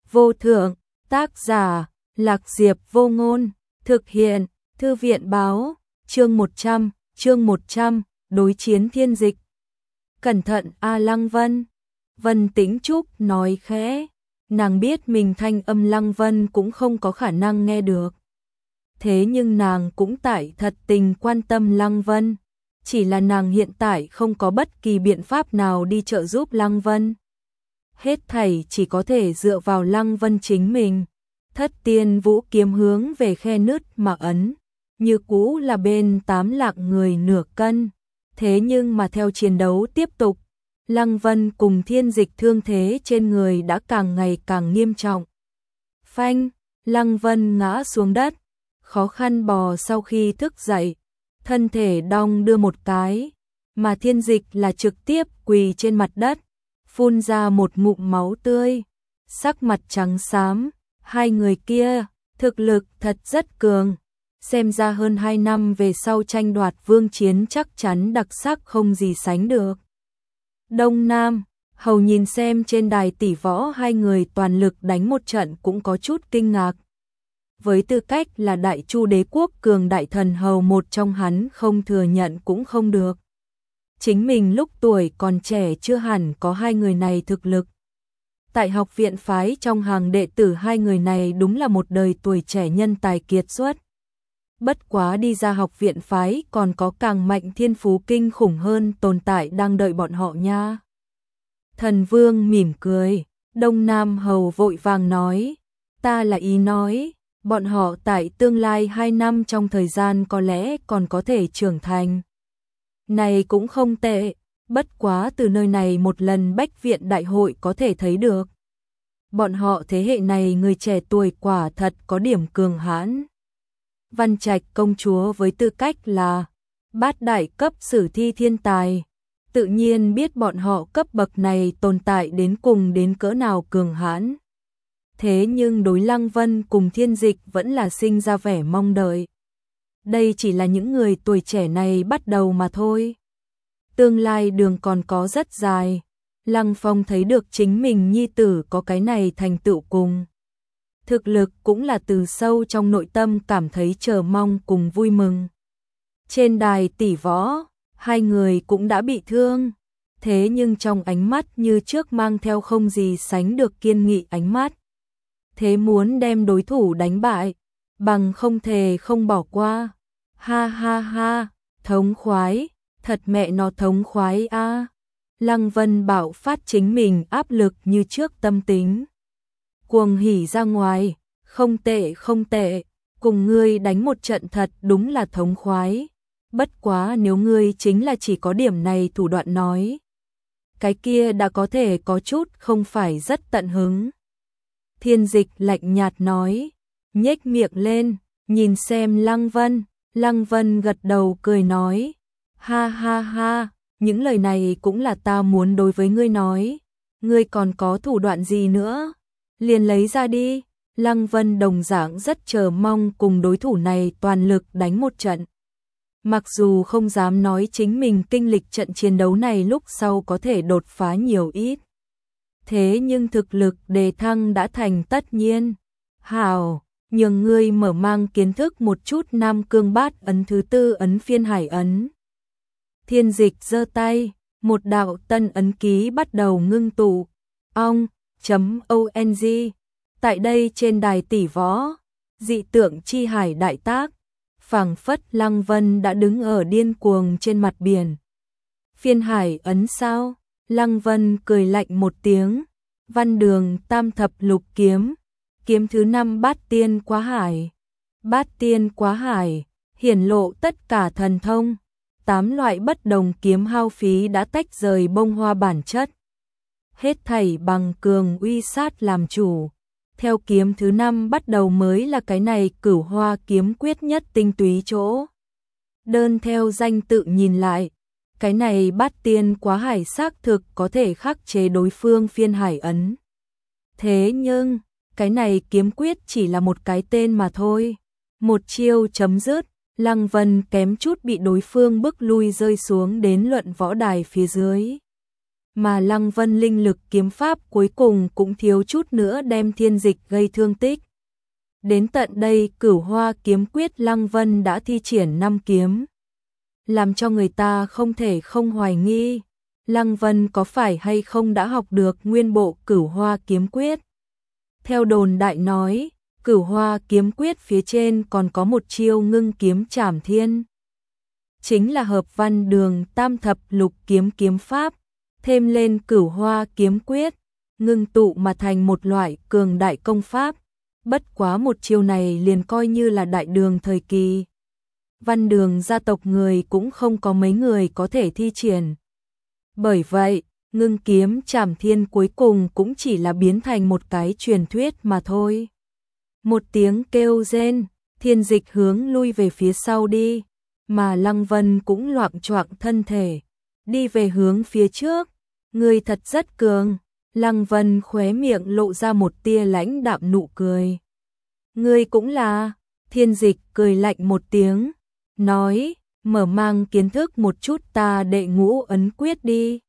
vô thượng, tác giả, Lạc Diệp Vô Ngôn, thực hiện, Thư viện báo, chương 100, đối chiến thiên dịch. Cẩn thận a Lăng Vân. Vân Tĩnh Trúc nói khẽ, nàng biết mình thanh âm Lăng Vân cũng không có khả năng nghe được. Thế nhưng nàng cũng tại thật tình quan tâm Lăng Vân, chỉ là nàng hiện tại không có bất kỳ biện pháp nào đi trợ giúp Lăng Vân. Hết thảy chỉ có thể dựa vào Lăng Vân chính mình. Thất Tiên Vũ kiếm hướng về khe nứt mà ấn, như cũ là bên 8 lạng người nửa cân. Thế nhưng mà theo chiến đấu tiếp tục, Lăng Vân cùng thiên dịch thương thế trên người đã càng ngày càng nghiêm trọng. Phanh, Lăng Vân ngã xuống đất, khó khăn bò sau khi thức dậy, thân thể đong đưa một cái, mà thiên dịch là trực tiếp quỳ trên mặt đất, phun ra một ngụm máu tươi, sắc mặt trắng xám. Hai người kia, thực lực thật rất cường, xem ra hơn 2 năm về sau tranh đoạt vương chiến chắc chắn đặc sắc không gì sánh được. Đông Nam, Hầu nhìn xem trên đài tỷ võ hai người toàn lực đánh một trận cũng có chút kinh ngạc. Với tư cách là Đại Chu Đế quốc cường đại thần hầu một trong, hắn không thừa nhận cũng không được. Chính mình lúc tuổi còn trẻ chưa hẳn có hai người này thực lực. Tại học viện phái trong hàng đệ tử hai người này đúng là một đời tuổi trẻ nhân tài kiệt xuất. Bất quá đi ra học viện phái còn có càng mạnh thiên phú kinh khủng hơn tồn tại đang đợi bọn họ nha. Thần Vương mỉm cười, Đông Nam Hầu vội vàng nói, ta là ý nói, bọn họ tại tương lai 2 năm trong thời gian có lẽ còn có thể trưởng thành. Này cũng không tệ. Bất quá từ nơi này một lần Bách Viện Đại hội có thể thấy được. Bọn họ thế hệ này người trẻ tuổi quả thật có điểm cường hãn. Văn Trạch công chúa với tư cách là bát đại cấp sử thi thiên tài, tự nhiên biết bọn họ cấp bậc này tồn tại đến cùng đến cỡ nào cường hãn. Thế nhưng đối Lăng Vân cùng thiên dịch vẫn là sinh ra vẻ mong đợi. Đây chỉ là những người tuổi trẻ này bắt đầu mà thôi. Tương lai đường còn có rất dài. Lăng Phong thấy được chính mình nhi tử có cái này thành tựu cùng thực lực, cũng là từ sâu trong nội tâm cảm thấy chờ mong cùng vui mừng. Trên đài tỷ võ, hai người cũng đã bị thương, thế nhưng trong ánh mắt như trước mang theo không gì sánh được kiên nghị ánh mắt. Thế muốn đem đối thủ đánh bại, bằng không thể không bỏ qua. Ha ha ha, thống khoái. Thật mẹ nó thống khoái a. Lăng Vân bạo phát chính mình áp lực như trước tâm tính. Cuồng hỉ ra ngoài, không tệ không tệ, cùng ngươi đánh một trận thật đúng là thống khoái. Bất quá nếu ngươi chính là chỉ có điểm này thủ đoạn nói, cái kia đã có thể có chút không phải rất tận hứng. Thiên dịch lạnh nhạt nói, nhếch miệng lên, nhìn xem Lăng Vân. Lăng Vân gật đầu cười nói, ha ha ha, những lời này cũng là ta muốn đối với ngươi nói. Ngươi còn có thủ đoạn gì nữa? Liền lấy ra đi. Lăng Vân đồng dạng rất chờ mong cùng đối thủ này toàn lực đánh một trận. Mặc dù không dám nói chính mình kinh lịch trận chiến đấu này lúc sau có thể đột phá nhiều ít. Thế nhưng thực lực đề thăng đã thành tất nhiên. Hảo, nhường ngươi mở mang kiến thức một chút Nam Cương Bát ấn thứ 4 ấn Phiên Hải ấn. Thiên dịch giơ tay, một đạo tân ấn ký bắt đầu ngưng tụ. ong.ong. Tại đây trên đài tỷ võ, dị tượng chi hải đại tác, phảng phất Lăng Vân đã đứng ở điên cuồng trên mặt biển. Phiên Hải ấn sao? Lăng Vân cười lạnh một tiếng. Văn đường tam thập lục kiếm, kiếm thứ 5 bát tiên quá hải. Bát tiên quá hải, hiển lộ tất cả thần thông. 8 loại bất đồng kiếm hao phí đã tách rời bông hoa bản chất. Hết thảy bằng cường uy sát làm chủ. Theo kiếm thứ 5 bắt đầu mới là cái này Cửu Hoa kiếm quyết nhất tinh túy chỗ. Đơn theo danh tự nhìn lại, cái này bát tiên quá hải xác thực có thể khắc chế đối phương Phiên Hải ấn. Thế nhưng, cái này kiếm quyết chỉ là một cái tên mà thôi. Một chiêu chấm dứt, Lăng Vân kém chút bị đối phương bức lui rơi xuống đến luận võ đài phía dưới. mà Lăng Vân linh lực kiếm pháp cuối cùng cũng thiếu chút nữa đem Thiên Dịch gây thương tích. Đến tận đây Cửu Hoa kiếm quyết Lăng Vân đã thi triển 5 kiếm, làm cho người ta không thể không hoài nghi, Lăng Vân có phải hay không đã học được nguyên bộ Cửu Hoa kiếm quyết. Theo đồn đại nói, Cửu Hoa kiếm quyết phía trên còn có một chiêu ngưng kiếm trảm thiên, chính là hợp Văn Đường Tam thập lục kiếm kiếm pháp, thêm lên Cửu Hoa kiếm quyết, ngưng tụ mà thành một loại cường đại công pháp. Bất quá một chiêu này liền coi như là đại đường thời kỳ, Văn Đường gia tộc người cũng không có mấy người có thể thi triển. Bởi vậy, ngưng kiếm trảm thiên cuối cùng cũng chỉ là biến thành một cái truyền thuyết mà thôi. Một tiếng kêu rên, Thiên Dịch hướng lui về phía sau đi, mà Lăng Vân cũng loạng choạng thân thể, đi về hướng phía trước. Người thật rất cường. Lăng Vân khóe miệng lộ ra một tia lãnh đạm nụ cười. Ngươi cũng là. Thiên Dịch cười lạnh một tiếng, nói, mở mang kiến thức một chút ta đệ ngũ ấn quyết đi.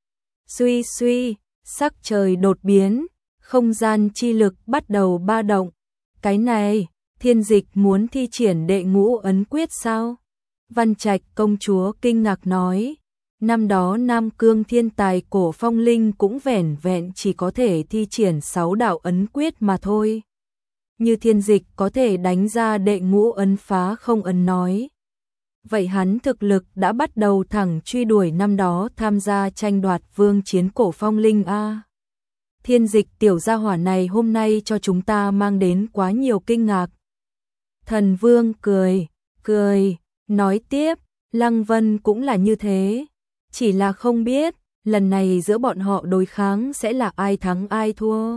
Suy suy, sắc trời đột biến, không gian chi lực bắt đầu ba động. Cái này, Thiên Dịch muốn thi triển đệ ngũ ấn quyết sao? Văn Trạch công chúa kinh ngạc nói, năm đó Nam Cương thiên tài cổ phong linh cũng vẻn vẹn chỉ có thể thi triển 6 đạo ấn quyết mà thôi. Như Thiên Dịch có thể đánh ra đệ ngũ ấn phá không ấn nói. Vậy hắn thực lực đã bắt đầu thẳng truy đuổi năm đó tham gia tranh đoạt vương chiến cổ phong linh a. Thiên Dịch tiểu gia hỏa này hôm nay cho chúng ta mang đến quá nhiều kinh ngạc. Thần Vương cười, nói tiếp, Lăng Vân cũng là như thế, chỉ là không biết, lần này giữa bọn họ đối kháng sẽ là ai thắng ai thua.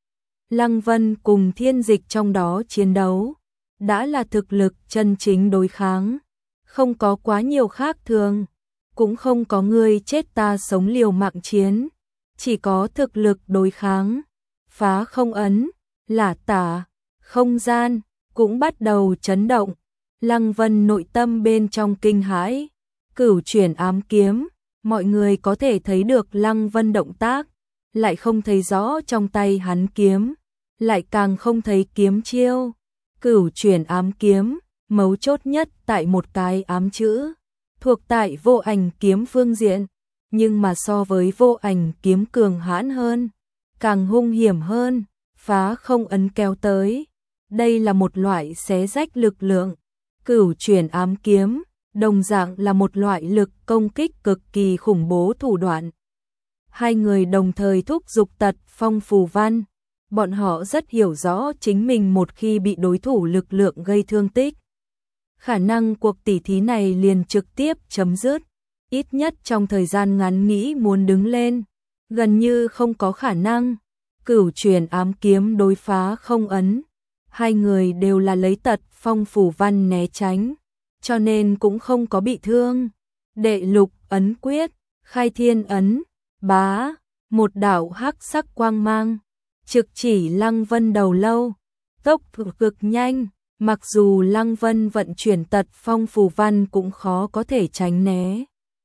Lăng Vân cùng Thiên Dịch trong đó chiến đấu, đã là thực lực chân chính đối kháng, không có quá nhiều khác thường, cũng không có người chết ta sống liều mạng chiến, chỉ có thực lực đối kháng. Phá không ấn, lả tả, không gian, cũng bắt đầu chấn động. Lăng Vân nội tâm bên trong kinh hãi, cửu chuyển ám kiếm, mọi người có thể thấy được Lăng Vân động tác, lại không thấy rõ trong tay hắn kiếm, lại càng không thấy kiếm chiêu. Cửu chuyển ám kiếm, mấu chốt nhất tại một cái ám chữ, thuộc tại vô ảnh kiếm phương diện, nhưng mà so với vô ảnh kiếm cường hãn hơn, càng hung hiểm hơn, phá không ấn kéo tới. Đây là một loại xé rách lực lượng. Cửu chuyển ám kiếm, đồng dạng là một loại lực công kích cực kỳ khủng bố thủ đoạn. Hai người đồng thời thúc giục tật phong phù văn, bọn họ rất hiểu rõ chính mình một khi bị đối thủ lực lượng gây thương tích, khả năng cuộc tỉ thí này liền trực tiếp chấm dứt, ít nhất trong thời gian ngắn nghĩ muốn đứng lên, gần như không có khả năng. Cửu chuyển ám kiếm đối phá không ấn, hai người đều là lấy tật phong phù văn né tránh, cho nên cũng không có bị thương. Đệ lục ấn quyết, khai thiên ấn, bá, một đạo hắc sắc quang mang, trực chỉ Lăng Vân đầu lâu, tốc độ cực nhanh, mặc dù Lăng Vân vận chuyển tật phong phù văn cũng khó có thể tránh né.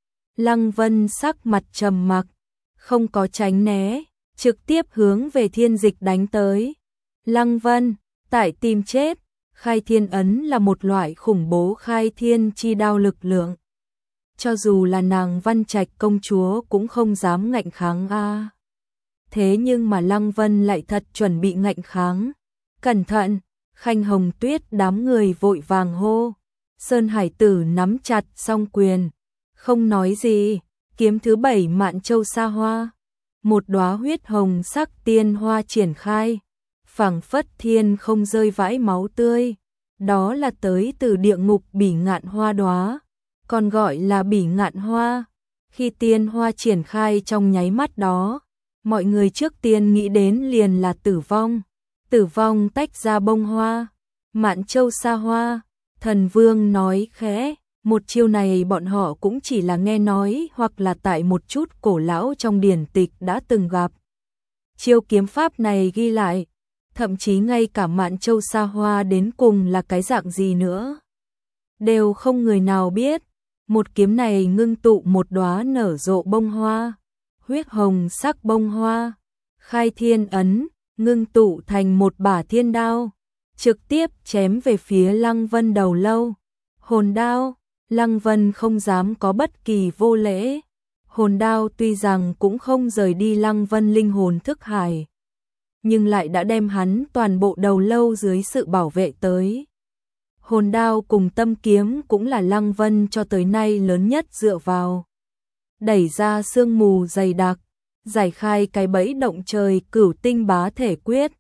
Lăng Vân sắc mặt trầm mặc, không có tránh né, trực tiếp hướng về Thiên Dịch đánh tới. Lăng Vân, tại tìm chết, khai thiên ấn là một loại khủng bố khai thiên chi đao lực lượng. Cho dù là nàng Văn Trạch công chúa cũng không dám ngạnh kháng a. Thế nhưng mà Lăng Vân lại thật chuẩn bị ngạnh kháng. Cẩn thận, Khanh Hồng Tuyết đám người vội vàng hô. Sơn Hải Tử nắm chặt song quyền, không nói gì. Kiếm thứ 7 Mạn Châu Sa Hoa, một đóa huyết hồng sắc tiên hoa triển khai, phảng phất thiên không rơi vãi máu tươi. Đó là tới từ địa ngục bỉ ngạn hoa đóa, còn gọi là bỉ ngạn hoa. Khi tiên hoa triển khai trong nháy mắt đó, mọi người trước tiên nghĩ đến liền là tử vong. Tử vong tách ra bông hoa, Mạn Châu Sa Hoa. Thần Vương nói khẽ, một chiêu này bọn họ cũng chỉ là nghe nói hoặc là tại một chút cổ lão trong điển tịch đã từng gặp. Chiêu kiếm pháp này ghi lại, thậm chí ngay cả Mạn Châu Sa Hoa đến cùng là cái dạng gì nữa, đều không người nào biết. Một kiếm này ngưng tụ một đóa nở rộ bông hoa, huyết hồng sắc bông hoa, khai thiên ấn, ngưng tụ thành một bả thiên đao, trực tiếp chém về phía Lăng Vân đầu lâu. Hồn đao, Lăng Vân không dám có bất kỳ vô lễ. Hồn đao tuy rằng cũng không rời đi Lăng Vân linh hồn thức hải, nhưng lại đã đem hắn toàn bộ đầu lâu dưới sự bảo vệ tới. Hồn đao cùng tâm kiếm cũng là Lăng Vân cho tới nay lớn nhất dựa vào. Đẩy ra sương mù dày đặc, giải khai cái bẫy động trời cửu tinh bá thể quyết,